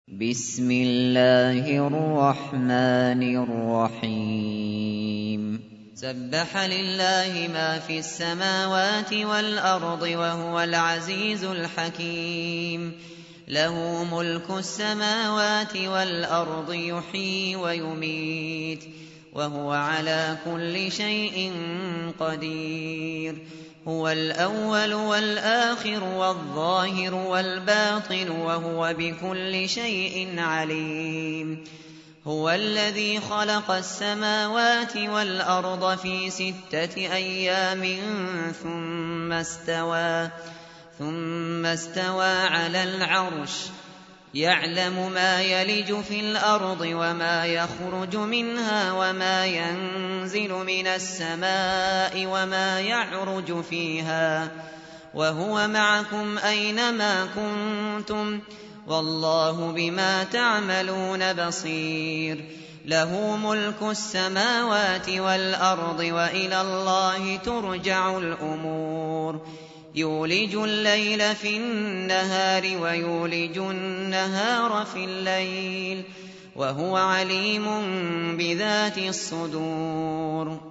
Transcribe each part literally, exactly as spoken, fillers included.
بسم الله الرحمن الرحيم سبح لله ما في السماوات والأرض وهو العزيز الحكيم له ملك السماوات والأرض يحيي ويميت وهو على كل شيء قدير هو الأول والآخر والظاهر والباطن وهو بكل شيء عليم هو الذي خلق السماوات والأرض في ستة أيام ثم استوى ثم استوى على العرش يعلم ما يلج في الأرض وما يخرج منها وما ينزل من السماء وما يعرج فيها وهو معكم أينما كنتم والله بما تعملون بصير له ملك السماوات والأرض وإلى الله ترجع الأمور يولج الليل في النهار ويولج النهار في الليل وهو عليم بذات الصدور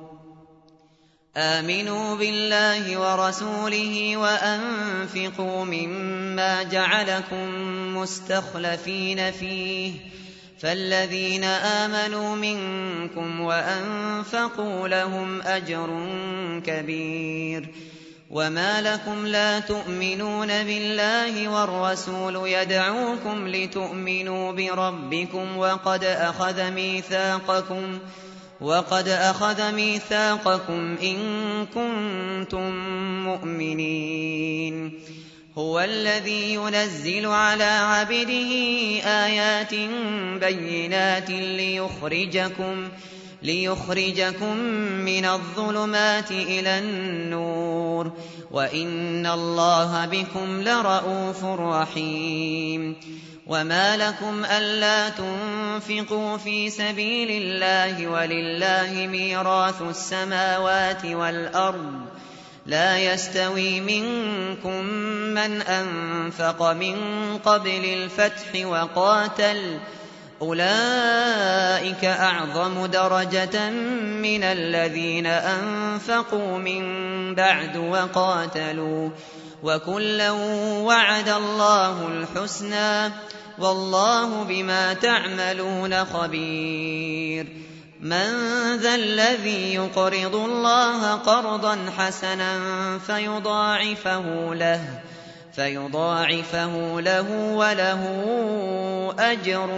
آمنوا بالله ورسوله وأنفقوا مما جعلكم مستخلفين فيه فالذين آمنوا منكم وأنفقوا لهم أجر كبير وما لكم لا تؤمنون بالله والرسول يدعوكم لتؤمنوا بربكم وقد أخذ ميثاقكم وقد أخذ ميثاقكم إن كنتم مؤمنين هو الذي ينزل على عبده آيات بينات ليخرجكم ليخرجكم من الظلمات إلى النور وإن الله بكم لرءوف رحيم وما لكم ألا تنفقوا في سبيل الله ولله ميراث السماوات والأرض لا يستوي منكم من أنفق من قبل الفتح وقاتل أولئك أعظم درجة من الذين أنفقوا من بعد وقاتلوا وكلا وعد الله الحسنى والله بما تعملون خبير من ذا الذي يقرض الله قرضا حسنا فيضاعفه له فيضاعفه له وله أجر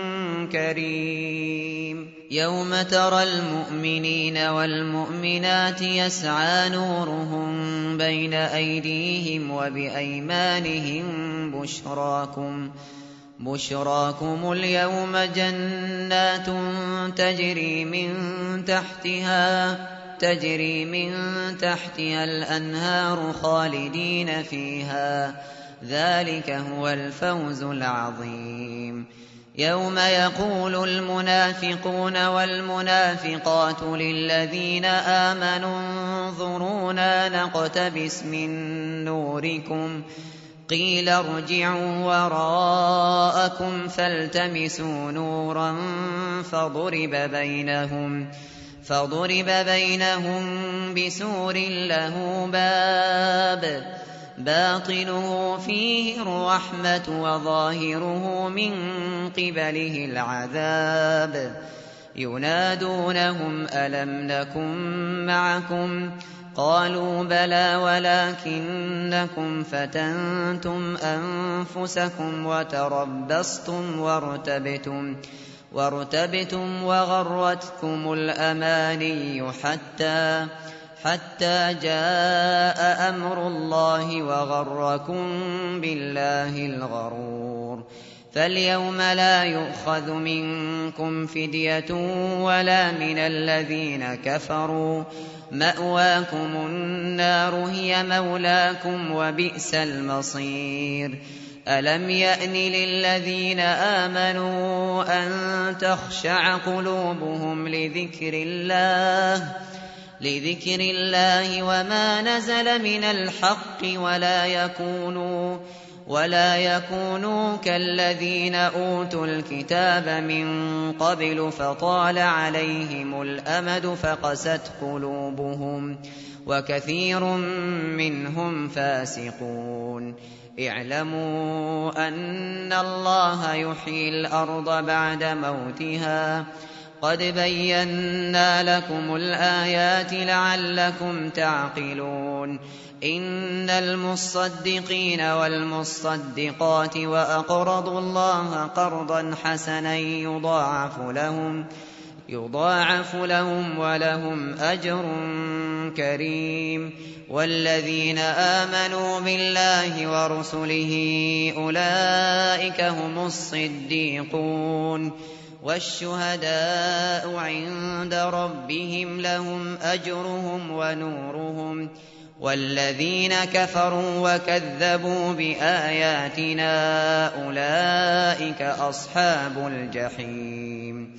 كريم يوم ترى المؤمنين والمؤمنات يسعى نورهم بين أيديهم وبأيمانهم بشراكم بشراكم اليوم جنات تجري من تحتها تجري من تحتها الأنهار خالدين فيها ذلك هو الفوز العظيم يوم يقول المنافقون والمنافقات للذين آمنوا انظرونا نقتبس من نوركم قيل ارجعوا وراءكم فالتمسوا نورا فضرب بينهم فضرب بينهم بسور له باب باطنه فيه الرحمة وظاهره من قبله العذاب ينادونهم ألم نكن معكم قالوا بلى ولكنكم فتنتم أنفسكم وتربصتم وارتبتم وارتبتم وغرتكم الأماني حتى حتى جاء أمر الله وغركم بالله الغرور فاليوم لا يؤخذ منكم فدية ولا من الذين كفروا مأواكم النار هي مولاكم وبئس المصير ألم يأن للذين آمنوا أن تخشع قلوبهم لذكر الله لذكر الله وما نزل من الحق ولا يكونوا ولا يكونوا كالذين أوتوا الكتاب من قبل فطال عليهم الأمد فقست قلوبهم وكثير منهم فاسقون. اعلموا أن الله يحيي الأرض بعد موتها قد بينا لكم الآيات لعلكم تعقلون. إن المصدقين والمصدقات وأقرضوا الله قرضا حسنا يضاعف لهم يضاعف لهم ولهم أجر كريم. والذين آمنوا بالله ورسله أولئك هم الصديقون والشهداء عند ربهم لهم أجرهم ونورهم. والذين كفروا وكذبوا بآياتنا أولئك أصحاب الجحيم.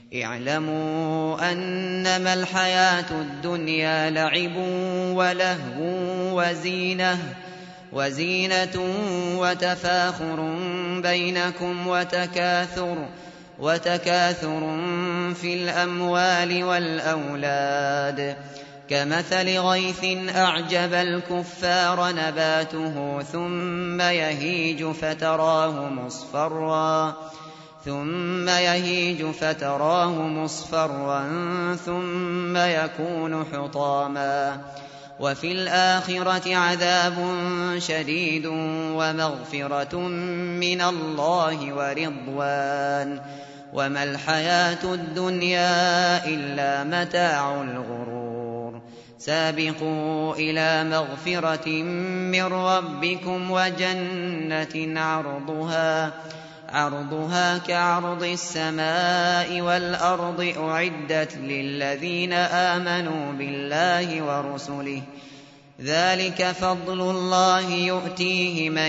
اعلموا أنما الحياة الدنيا لعب ولهو وزينة وزينة وتفاخر بينكم وتكاثر وتكاثر في الأموال والأولاد كمثل غيث أعجب الكفار نباته ثم يهيج فتراه مصفرا ثم يهيج فتراه مصفرا ثم يكون حطاما وفي الآخرة عذاب شديد ومغفرة من الله ورضوان وما الحياة الدنيا إلا متاع الغرور. سابقوا إلى مغفرة من ربكم وجنة عرضها عرضها كعرض السماء والأرض أعدت للذين آمنوا بالله ورسله ذلك فضل الله يؤتيه من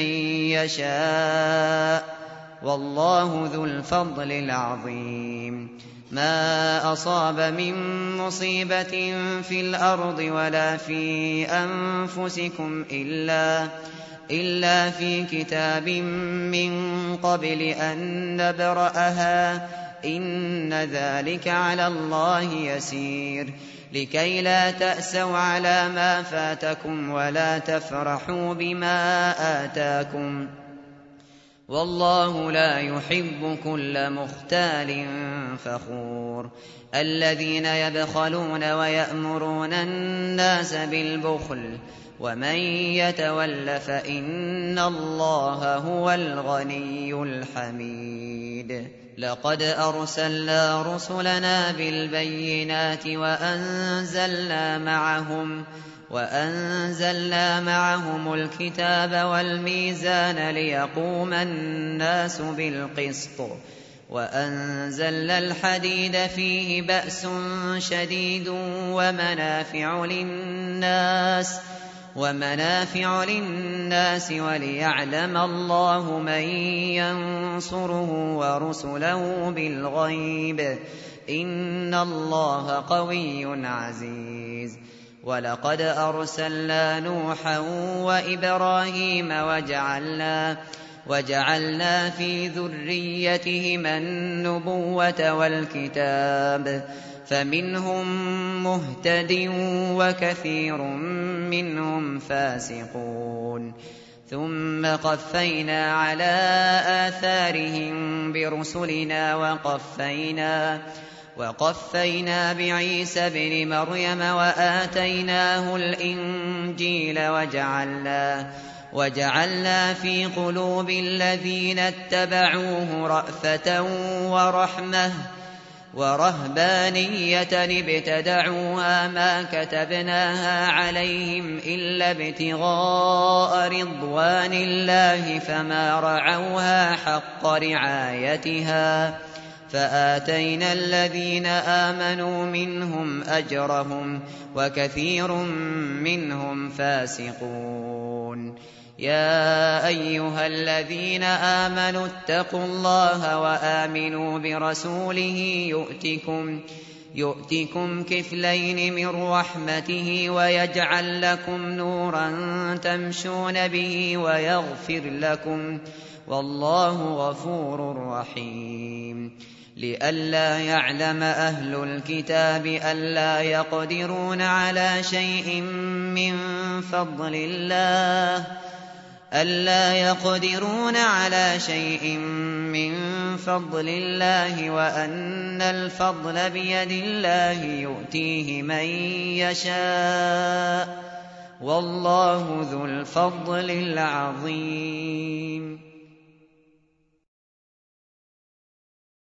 يشاء والله ذو الفضل العظيم. ما أصاب من مصيبة في الأرض ولا في أنفسكم إلا إلا في كتاب من قبل أن نبرأها إن ذلك على الله يسير. لكي لا تأسوا على ما فاتكم ولا تفرحوا بما آتاكم والله لا يحب كل مختال فخور. الذين يبخلون ويأمرون الناس بالبخل ومن يتول فإن الله هو الغني الحميد. لقد أرسلنا رسلنا بالبينات وأنزلنا معهم وأنزلنا معهم الكتاب والميزان ليقوم الناس بالقسط وأنزلنا الحديد فيه بأس شديد ومنافع للناس ومنافع للناس وليعلم الله من ينصره ورسله بالغيب إن الله قوي عزيز. ولقد أرسلنا نوحا وإبراهيم وجعلنا وجعلنا في ذريتهما النبوة والكتاب فمنهم مهتد وكثير منهم فاسقون. ثم قفينا على آثارهم برسلنا وقفينا وقفينا بعيسى ابن مريم وآتيناه الإنجيل وجعلنا وجعلنا في قلوب الذين اتبعوه رأفة ورحمة ورهبانية ابتدعوها ما كتبناها عليهم إلا ابتغاء رضوان الله فما رعوها حق رعايتها فآتينا الذين آمنوا منهم أجرهم وكثير منهم فاسقون. يا أيها الذين آمنوا اتقوا الله وآمنوا برسوله يؤتكم يؤتكم كفلين من رحمته ويجعل لكم نورا تمشون به ويغفر لكم، والله غفور رحيم. لئلا يعلم أهل الكتاب ألا يقدرون على شيء من فضل الله ألا يقدرون على شيء من فضل الله وأن الفضل بيد الله يؤتيه من يشاء، والله ذو الفضل العظيم.